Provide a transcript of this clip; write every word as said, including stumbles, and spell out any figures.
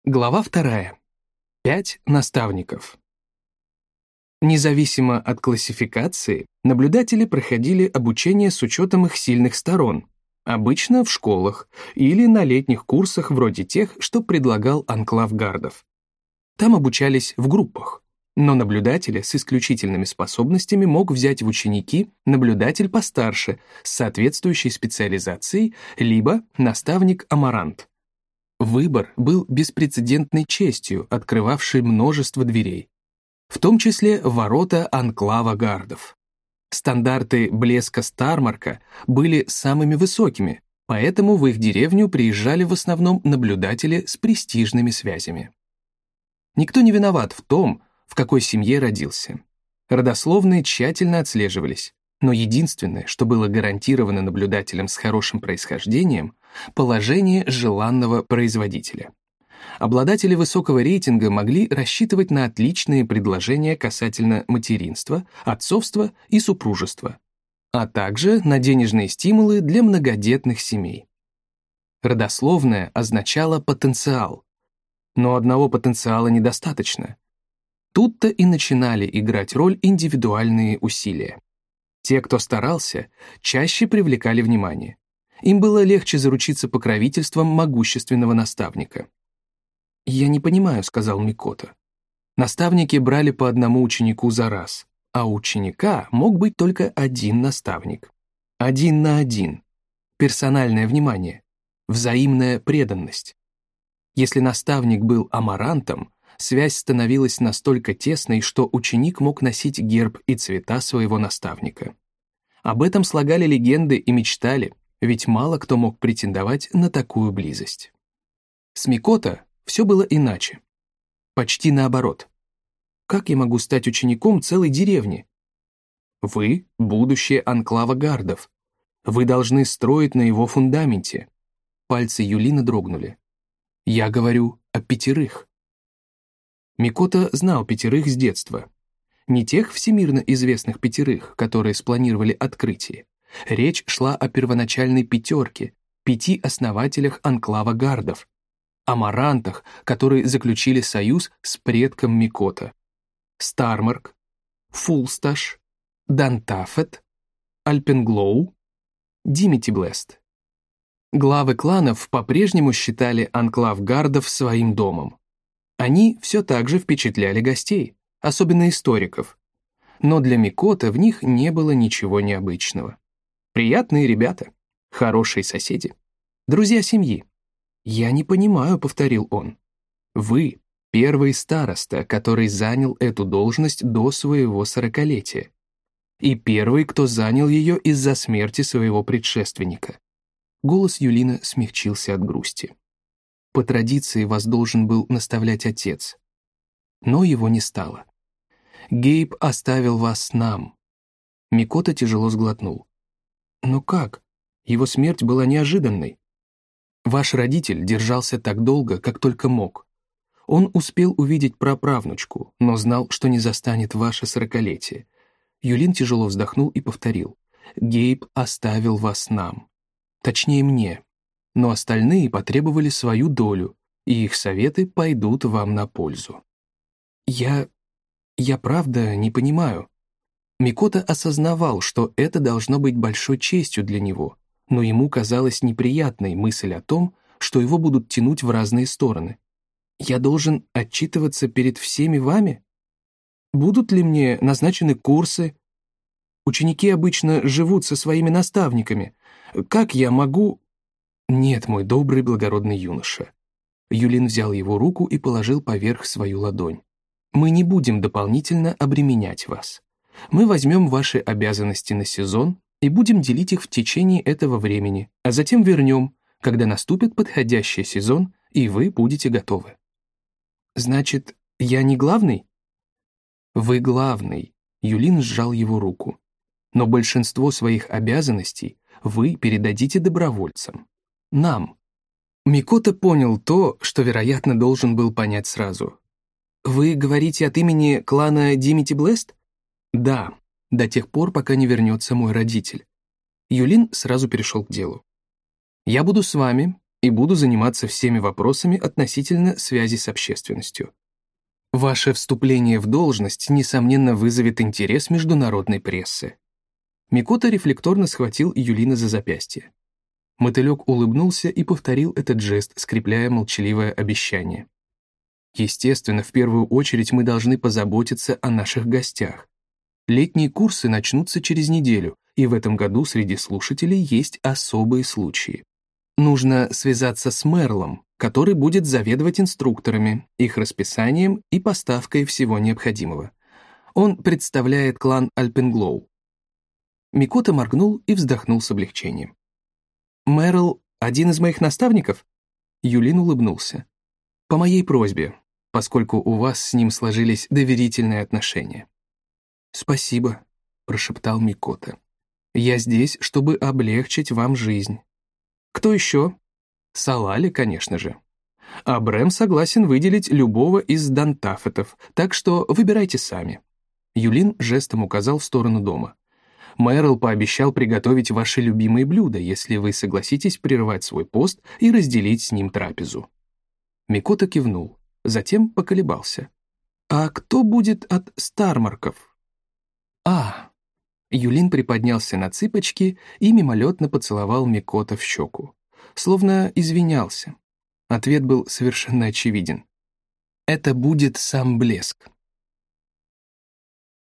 Глава вторая. Пять наставников. Независимо от классификации, наблюдатели проходили обучение с учетом их сильных сторон, обычно в школах или на летних курсах вроде тех, что предлагал анклав гардов. Там обучались в группах, но наблюдателя с исключительными способностями мог взять в ученики наблюдатель постарше с соответствующей специализацией, либо наставник-амарант. Выбор был беспрецедентной честью, открывавшей множество дверей, в том числе ворота анклава гардов. Стандарты блеска Стармарка были самыми высокими, поэтому в их деревню приезжали в основном наблюдатели с престижными связями. Никто не виноват в том, в какой семье родился. Родословные тщательно отслеживались, но единственное, что было гарантировано наблюдателям с хорошим происхождением, положение желанного производителя. Обладатели высокого рейтинга могли рассчитывать на отличные предложения касательно материнства, отцовства и супружества, а также на денежные стимулы для многодетных семей. Родословное означало потенциал, но одного потенциала недостаточно. Тут-то и начинали играть роль индивидуальные усилия. Те, кто старался, чаще привлекали внимание. Им было легче заручиться покровительством могущественного наставника. «Я не понимаю», — сказал Микото. Наставники брали по одному ученику за раз, а у ученика мог быть только один наставник. Один на один. Персональное внимание. Взаимная преданность. Если наставник был амарантом, связь становилась настолько тесной, что ученик мог носить герб и цвета своего наставника. Об этом слагали легенды и мечтали, ведь мало кто мог претендовать на такую близость. С Микото все было иначе. Почти наоборот. Как я могу стать учеником целой деревни? Вы — будущее анклава гардов. Вы должны строить на его фундаменте. Пальцы Юлины дрогнули. Я говорю о пятерых. Микото знал пятерых с детства. Не тех всемирно известных пятерых, которые спланировали открытие. Речь шла о первоначальной пятерке, пяти основателях анклава гардов, амарантах, которые заключили союз с предком Микото. Стармарк, Фулсташ, Дантафет, Альпенглоу, Димитиблест. Главы кланов по-прежнему считали анклав гардов своим домом. Они все так же впечатляли гостей, особенно историков. Но для Микото в них не было ничего необычного. Приятные ребята, хорошие соседи, друзья семьи. «Я не понимаю», — повторил он. «Вы — первый староста, который занял эту должность до своего сорокалетия. И первый, кто занял ее из-за смерти своего предшественника». Голос Юлины смягчился от грусти. По традиции вас должен был наставлять отец. Но его не стало. Гейб оставил вас нам. Микото тяжело сглотнул. Но как? Его смерть была неожиданной. Ваш родитель держался так долго, как только мог. Он успел увидеть праправнучку, но знал, что не застанет ваше сорокалетие. Юлин тяжело вздохнул и повторил. Гейб оставил вас нам. Точнее, мне. Но остальные потребовали свою долю, и их советы пойдут вам на пользу. Я... я правда не понимаю. Микото осознавал, что это должно быть большой честью для него, но ему казалась неприятной мысль о том, что его будут тянуть в разные стороны. Я должен отчитываться перед всеми вами? Будут ли мне назначены курсы? Ученики обычно живут со своими наставниками. Как я могу... «Нет, мой добрый благородный юноша». Юлин взял его руку и положил поверх свою ладонь. «Мы не будем дополнительно обременять вас. Мы возьмем ваши обязанности на сезон и будем делить их в течение этого времени, а затем вернем, когда наступит подходящий сезон, и вы будете готовы». «Значит, я не главный?» «Вы главный», — Юлин сжал его руку. «Но большинство своих обязанностей вы передадите добровольцам. Нам». Микото понял то, что, вероятно, должен был понять сразу. «Вы говорите от имени клана Димитиблест?» «Да, до тех пор, пока не вернется мой родитель». Юлин сразу перешел к делу. «Я буду с вами, и буду заниматься всеми вопросами относительно связи с общественностью. Ваше вступление в должность, несомненно, вызовет интерес международной прессы». Микото рефлекторно схватил Юлина за запястье. Мотылек улыбнулся и повторил этот жест, скрепляя молчаливое обещание. «Естественно, в первую очередь мы должны позаботиться о наших гостях. Летние курсы начнутся через неделю, и в этом году среди слушателей есть особые случаи. Нужно связаться с Мерлом, который будет заведовать инструкторами, их расписанием и поставкой всего необходимого. Он представляет клан Альпенглоу». Микото моргнул и вздохнул с облегчением. «Мерл — один из моих наставников?» Юлин улыбнулся. «По моей просьбе, поскольку у вас с ним сложились доверительные отношения». «Спасибо», — прошептал Микото. «Я здесь, чтобы облегчить вам жизнь». «Кто еще?» «Салали, конечно же. А Брэм согласен выделить любого из дантафетов, так что выбирайте сами». Юлин жестом указал в сторону дома. «Мэрл пообещал приготовить ваши любимые блюда, если вы согласитесь прервать свой пост и разделить с ним трапезу». Микото кивнул, затем поколебался. «А кто будет от Стармарков?» «А...» Юлин приподнялся на цыпочки и мимолетно поцеловал Микото в щеку. Словно извинялся. Ответ был совершенно очевиден. «Это будет сам блеск».